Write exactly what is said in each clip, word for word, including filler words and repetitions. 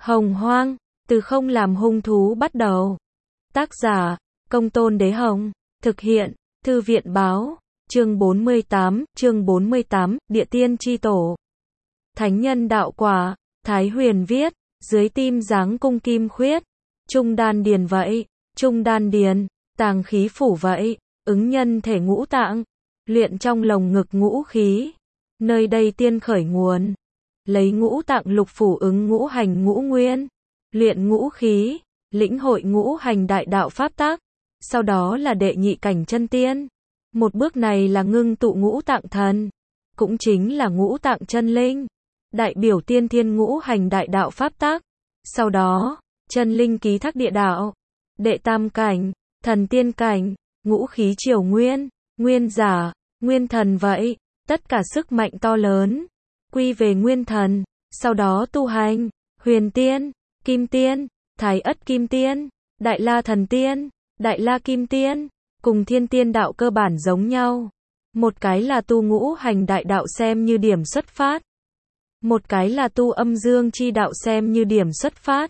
Hồng Hoang, từ không làm hung thú bắt đầu. Tác giả, Công Tôn Đế Hồng. Thực hiện, Thư viện Báo. Chương bốn mươi tám, chương bốn mươi tám, Địa Tiên Chi Tổ. Thánh nhân đạo quả, Thái Huyền viết, dưới tim dáng cung kim khuyết, trung đan điền vậy, trung đan điền, tàng khí phủ vậy, ứng nhân thể ngũ tạng, luyện trong lồng ngực ngũ khí, nơi đây tiên khởi nguồn, lấy ngũ tạng lục phủ ứng ngũ hành ngũ nguyên, luyện ngũ khí, lĩnh hội ngũ hành đại đạo pháp tắc, sau đó là đệ nhị cảnh chân tiên. Một bước này là ngưng tụ ngũ tạng thần, cũng chính là ngũ tạng chân linh, đại biểu tiên thiên ngũ hành đại đạo pháp tắc. Sau đó, chân linh ký thác địa đạo, đệ tam cảnh, thần tiên cảnh, ngũ khí triều nguyên, nguyên giả, nguyên thần vậy, tất cả sức mạnh to lớn, quy về nguyên thần, sau đó tu hành, huyền tiên, kim tiên, thái ất kim tiên, đại la thần tiên, đại la kim tiên, cùng thiên tiên đạo cơ bản giống nhau. Một cái là tu ngũ hành đại đạo xem như điểm xuất phát. Một cái là tu âm dương chi đạo xem như điểm xuất phát.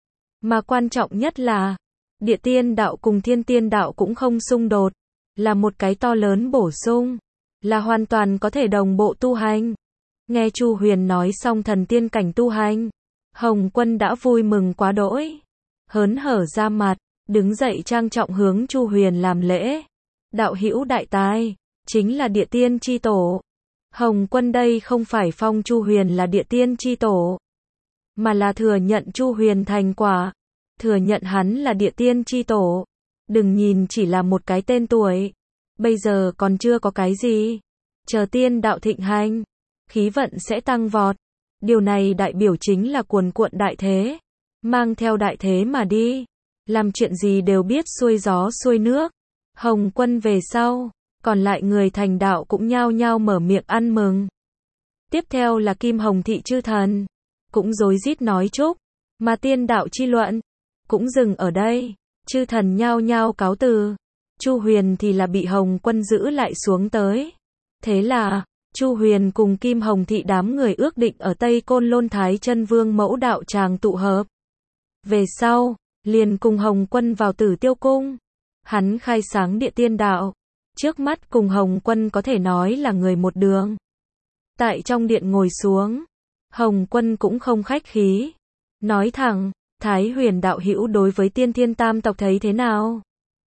Mà quan trọng nhất là, địa tiên đạo cùng thiên tiên đạo cũng không xung đột, là một cái to lớn bổ sung, là hoàn toàn có thể đồng bộ tu hành. Nghe Chu Huyền nói xong thần tiên cảnh tu hành, Hồng Quân đã vui mừng quá đỗi, hớn hở ra mặt, đứng dậy trang trọng hướng Chu Huyền làm lễ. Đạo hữu đại tài, chính là địa tiên chi tổ. Hồng Quân đây không phải phong Chu Huyền là địa tiên chi tổ, mà là thừa nhận Chu Huyền thành quả, thừa nhận hắn là địa tiên chi tổ. Đừng nhìn chỉ là một cái tên tuổi, bây giờ còn chưa có cái gì. Chờ tiên đạo thịnh hành, khí vận sẽ tăng vọt. Điều này đại biểu chính là cuồn cuộn đại thế, mang theo đại thế mà đi, làm chuyện gì đều biết xuôi gió xuôi nước. Hồng Quân về sau, còn lại người thành đạo cũng nhao nhao mở miệng ăn mừng. Tiếp theo là Kim Hồng thị chư thần, cũng rối rít nói chúc, mà tiên đạo chi luận cũng dừng ở đây. Chư thần nhao nhao cáo từ, Chu Huyền thì là bị Hồng Quân giữ lại xuống tới. Thế là, Chu Huyền cùng Kim Hồng thị đám người ước định ở Tây Côn Lôn Thái Chân Vương mẫu đạo tràng tụ hợp. Về sau, liền cùng Hồng Quân vào Tử Tiêu Cung. Hắn khai sáng địa tiên đạo, trước mắt cùng Hồng Quân có thể nói là người một đường. Tại trong điện ngồi xuống, Hồng Quân cũng không khách khí, nói thẳng, Thái Huyền đạo hữu đối với tiên thiên tam tộc thấy thế nào?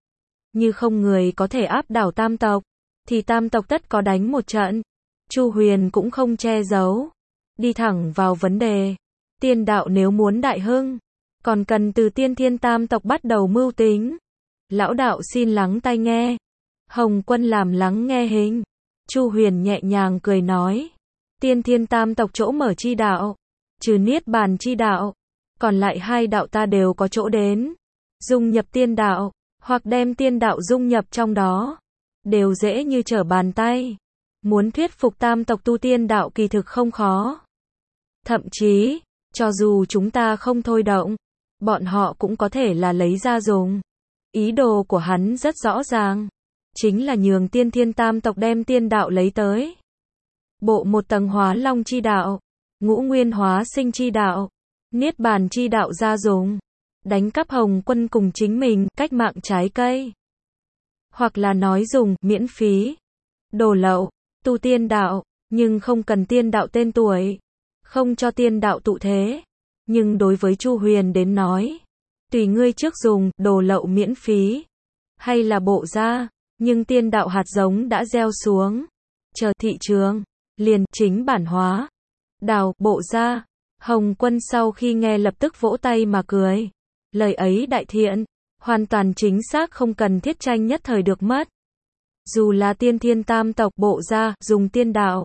Như không người có thể áp đảo tam tộc, thì tam tộc tất có đánh một trận. Chu Huyền cũng không che giấu, đi thẳng vào vấn đề. Tiên đạo nếu muốn đại hưng, còn cần từ tiên thiên tam tộc bắt đầu mưu tính. Lão đạo xin lắng tai nghe. Hồng Quân làm lắng nghe hình. Chu Huyền nhẹ nhàng cười nói, tiên thiên tam tộc chỗ mở chi đạo, trừ niết bàn chi đạo, còn lại hai đạo ta đều có chỗ đến. Dung nhập tiên đạo, hoặc đem tiên đạo dung nhập trong đó, đều dễ như trở bàn tay. Muốn thuyết phục tam tộc tu tiên đạo kỳ thực không khó. Thậm chí, cho dù chúng ta không thôi động, bọn họ cũng có thể là lấy ra dùng. Ý đồ của hắn rất rõ ràng, chính là nhường tiên thiên tam tộc đem tiên đạo lấy tới. Bộ một tầng hóa long chi đạo, ngũ nguyên hóa sinh chi đạo, niết bàn chi đạo ra dùng, đánh cắp Hồng Quân cùng chính mình, cách mạng trái cây. Hoặc là nói dùng, miễn phí, đồ lậu, tu tiên đạo, nhưng không cần tiên đạo tên tuổi, không cho tiên đạo tụ thế. Nhưng đối với Chu Huyền đến nói, tùy ngươi trước dùng, đồ lậu miễn phí, hay là bộ ra, nhưng tiên đạo hạt giống đã gieo xuống, chờ thị trường, liền, chính bản hóa, đào, bộ ra. Hồng Quân sau khi nghe lập tức vỗ tay mà cười, lời ấy đại thiện, hoàn toàn chính xác, không cần thiết tranh nhất thời được mất. Dù là tiên thiên tam tộc bộ ra, dùng tiên đạo,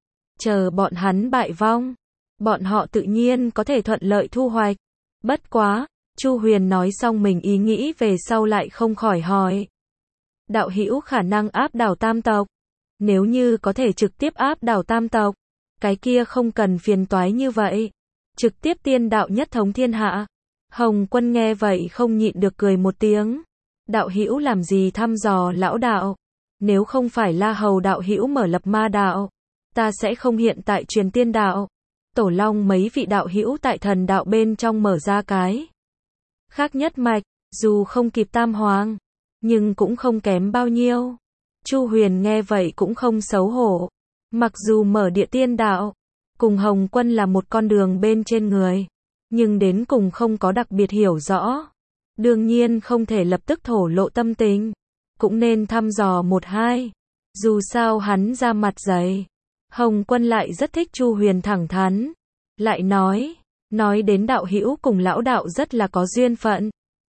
chờ bọn hắn bại vong, bọn họ tự nhiên có thể thuận lợi thu hoạch. Bất quá, Chu Huyền nói xong mình ý nghĩ về sau lại không khỏi hỏi. Đạo hữu khả năng áp đảo tam tộc, nếu như có thể trực tiếp áp đảo tam tộc, cái kia không cần phiền toái như vậy, trực tiếp tiên đạo nhất thống thiên hạ. Hồng Quân nghe vậy không nhịn được cười một tiếng. Đạo hữu làm gì thăm dò lão đạo? Nếu không phải La Hầu đạo hữu mở lập ma đạo, ta sẽ không hiện tại truyền tiên đạo. Tổ Long mấy vị đạo hữu tại thần đạo bên trong mở ra cái khác nhất mạch, dù không kịp Tam Hoàng, nhưng cũng không kém bao nhiêu. Chu Huyền nghe vậy cũng không xấu hổ. Mặc dù mở địa tiên đạo, cùng Hồng Quân là một con đường bên trên người, nhưng đến cùng không có đặc biệt hiểu rõ. Đương nhiên không thể lập tức thổ lộ tâm tình, cũng nên thăm dò một hai. Dù sao hắn ra mặt dày. Hồng Quân lại rất thích Chu Huyền thẳng thắn. Lại nói, nói đến đạo hữu cùng lão đạo rất là có duyên phận.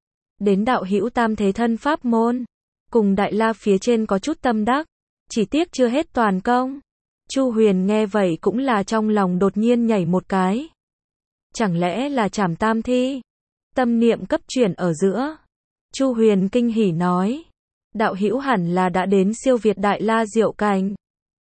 Đến đạo hữu tam thế thân pháp môn, cùng Đại La phía trên có chút tâm đắc, chỉ tiếc chưa hết toàn công. Chu Huyền nghe vậy cũng là trong lòng đột nhiên nhảy một cái. Chẳng lẽ là Trảm Tam Thi? Tâm niệm cấp chuyển ở giữa. Chu Huyền kinh hỉ nói, đạo hữu hẳn là đã đến siêu việt Đại La diệu cảnh.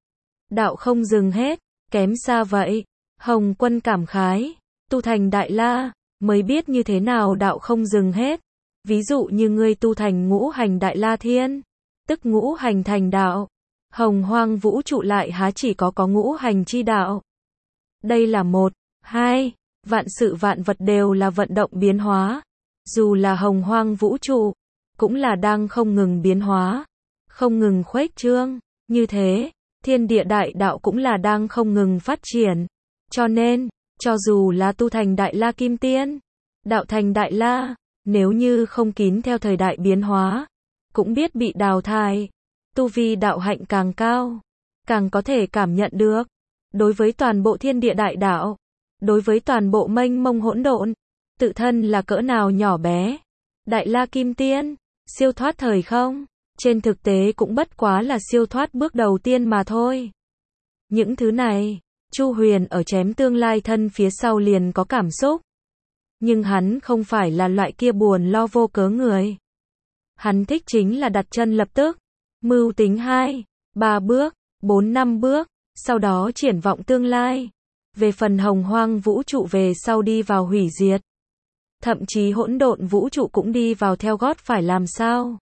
Đạo không dừng hết, kém xa vậy. Hồng Quân cảm khái, tu thành Đại La, mới biết như thế nào đạo không dừng hết. Ví dụ như ngươi tu thành ngũ hành Đại La Thiên, tức ngũ hành thành đạo. Hồng hoang vũ trụ lại há chỉ có có ngũ hành chi đạo. Đây là một, hai, vạn sự vạn vật đều là vận động biến hóa. Dù là hồng hoang vũ trụ, cũng là đang không ngừng biến hóa, không ngừng khuếch trương. Như thế, thiên địa đại đạo cũng là đang không ngừng phát triển. Cho nên, cho dù là tu thành Đại La Kim Tiên, đạo thành Đại La, nếu như không kín theo thời đại biến hóa, cũng biết bị đào thải. Tu vi đạo hạnh càng cao, càng có thể cảm nhận được. Đối với toàn bộ thiên địa đại đạo, đối với toàn bộ mênh mông hỗn độn, tự thân là cỡ nào nhỏ bé. Đại La Kim Tiên, siêu thoát thời không, trên thực tế cũng bất quá là siêu thoát bước đầu tiên mà thôi. Những thứ này, Chu Huyền ở chém tương lai thân phía sau liền có cảm xúc. Nhưng hắn không phải là loại kia buồn lo vô cớ người. Hắn thích chính là đặt chân lập tức. Mưu tính hai, ba bước, bốn năm bước, sau đó triển vọng tương lai. Về phần hồng hoang vũ trụ về sau đi vào hủy diệt. Thậm chí hỗn độn vũ trụ cũng đi vào theo gót phải làm sao?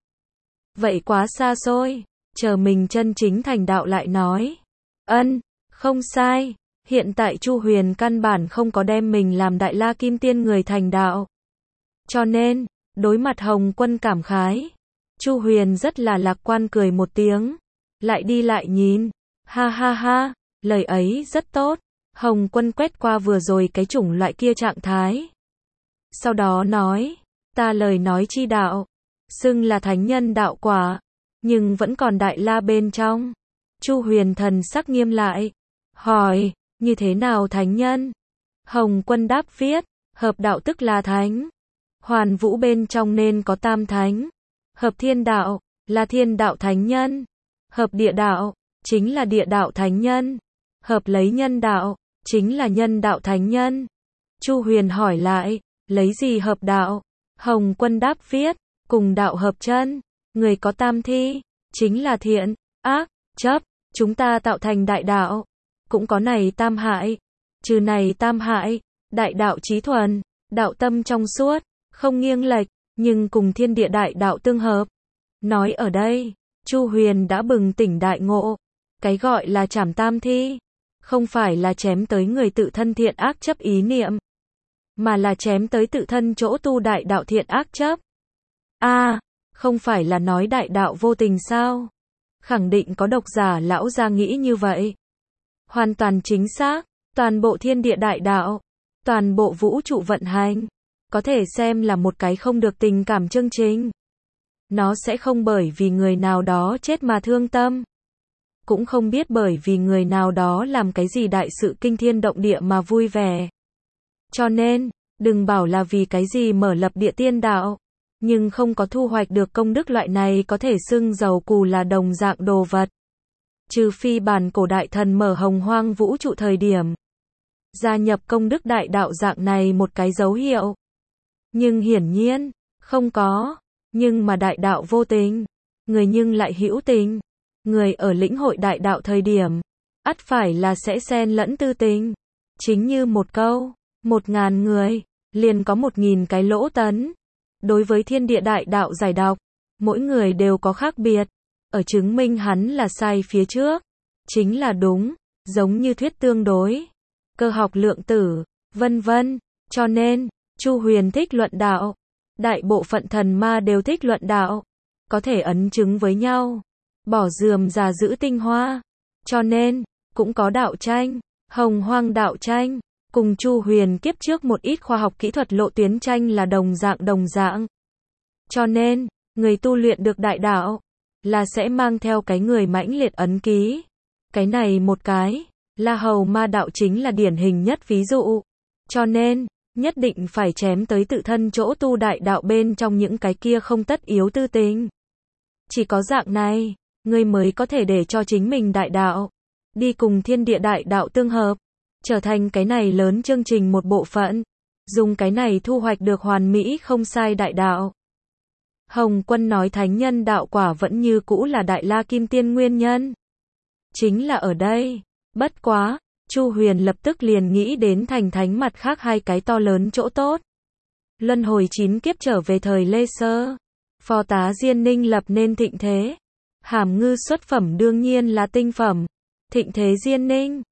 Vậy quá xa xôi, chờ mình chân chính thành đạo lại nói. Ân, không sai, hiện tại Chu Huyền căn bản không có đem mình làm Đại La Kim Tiên người thành đạo. Cho nên, đối mặt Hồng Quân cảm khái, Chu Huyền rất là lạc quan cười một tiếng, lại đi lại nhìn, ha ha ha, lời ấy rất tốt. Hồng Quân quét qua vừa rồi cái chủng loại kia trạng thái. Sau đó nói, ta lời nói chi đạo, xưng là thánh nhân đạo quả, nhưng vẫn còn Đại La bên trong. Chu Huyền thần sắc nghiêm lại, hỏi, như thế nào thánh nhân? Hồng Quân đáp viết, hợp đạo tức là thánh. Hoàn vũ bên trong nên có tam thánh. Hợp thiên đạo, là thiên đạo thánh nhân. Hợp địa đạo, chính là địa đạo thánh nhân. Hợp lấy nhân đạo, chính là nhân đạo thánh nhân. Chu Huyền hỏi lại, lấy gì hợp đạo? Hồng Quân đáp viết, cùng đạo hợp chân. Người có tam thi, chính là thiện, ác, chấp. Chúng ta tạo thành đại đạo, cũng có này tam hại. Trừ này tam hại, đại đạo trí thuần, đạo tâm trong suốt, không nghiêng lệch, nhưng cùng thiên địa đại đạo tương hợp. Nói ở đây, Chu Huyền đã bừng tỉnh đại ngộ. Cái gọi là trảm tam thi, không phải là chém tới người tự thân thiện ác chấp ý niệm, mà là chém tới tự thân chỗ tu đại đạo thiện ác chấp. A, à, không phải là nói đại đạo vô tình sao? Khẳng định có độc giả lão gia nghĩ như vậy. Hoàn toàn chính xác, toàn bộ thiên địa đại đạo, toàn bộ vũ trụ vận hành, có thể xem là một cái không được tình cảm chương trình. Nó sẽ không bởi vì người nào đó chết mà thương tâm. Cũng không biết bởi vì người nào đó làm cái gì đại sự kinh thiên động địa mà vui vẻ. Cho nên, đừng bảo là vì cái gì mở lập địa tiên đạo, nhưng không có thu hoạch được công đức loại này có thể xưng giàu cù là đồng dạng đồ vật. Trừ phi bản cổ đại thần mở hồng hoang vũ trụ thời điểm, gia nhập công đức đại đạo dạng này một cái dấu hiệu. Nhưng hiển nhiên, không có. Nhưng mà đại đạo vô tình, người nhưng lại hữu tình. Người ở lĩnh hội đại đạo thời điểm, ắt phải là sẽ xen lẫn tư tình. Chính như một câu, một ngàn người, liền có một nghìn cái lỗ tấn. Đối với thiên địa đại đạo giải đọc, mỗi người đều có khác biệt. Ở chứng minh hắn là sai phía trước, chính là đúng, giống như thuyết tương đối. cơ học lượng tử, vân vân. Cho nên, Chu Huyền thích luận đạo. Đại bộ phận thần ma đều thích luận đạo. Có thể ấn chứng với nhau. Bỏ rườm rà giữ tinh hoa. Cho nên, cũng có đạo tranh. Hồng Hoang đạo tranh. Cùng Chu Huyền kiếp trước một ít khoa học kỹ thuật lộ tuyến tranh là đồng dạng đồng dạng. Cho nên, người tu luyện được đại đạo, là sẽ mang theo cái người mãnh liệt ấn ký. Cái này một cái, La Hầu ma đạo chính là điển hình nhất ví dụ. Cho nên, nhất định phải chém tới tự thân chỗ tu đại đạo bên trong những cái kia không tất yếu tư tình. Chỉ có dạng này, ngươi mới có thể để cho chính mình đại đạo, đi cùng thiên địa đại đạo tương hợp, trở thành cái này lớn chương trình một bộ phận, dùng cái này thu hoạch được hoàn mỹ không sai đại đạo. Hồng Quân nói thánh nhân đạo quả vẫn như cũ là đại la kim tiên nguyên nhân. Chính là ở đây. Bất quá, Chu Huyền lập tức liền nghĩ đến thành thánh mặt khác hai cái to lớn chỗ tốt. Luân hồi chín kiếp trở về thời Lê Sơ. Phò tá Diên Ninh lập nên thịnh thế. Hàm Ngư xuất phẩm đương nhiên là tinh phẩm. Thịnh thế Diên Ninh.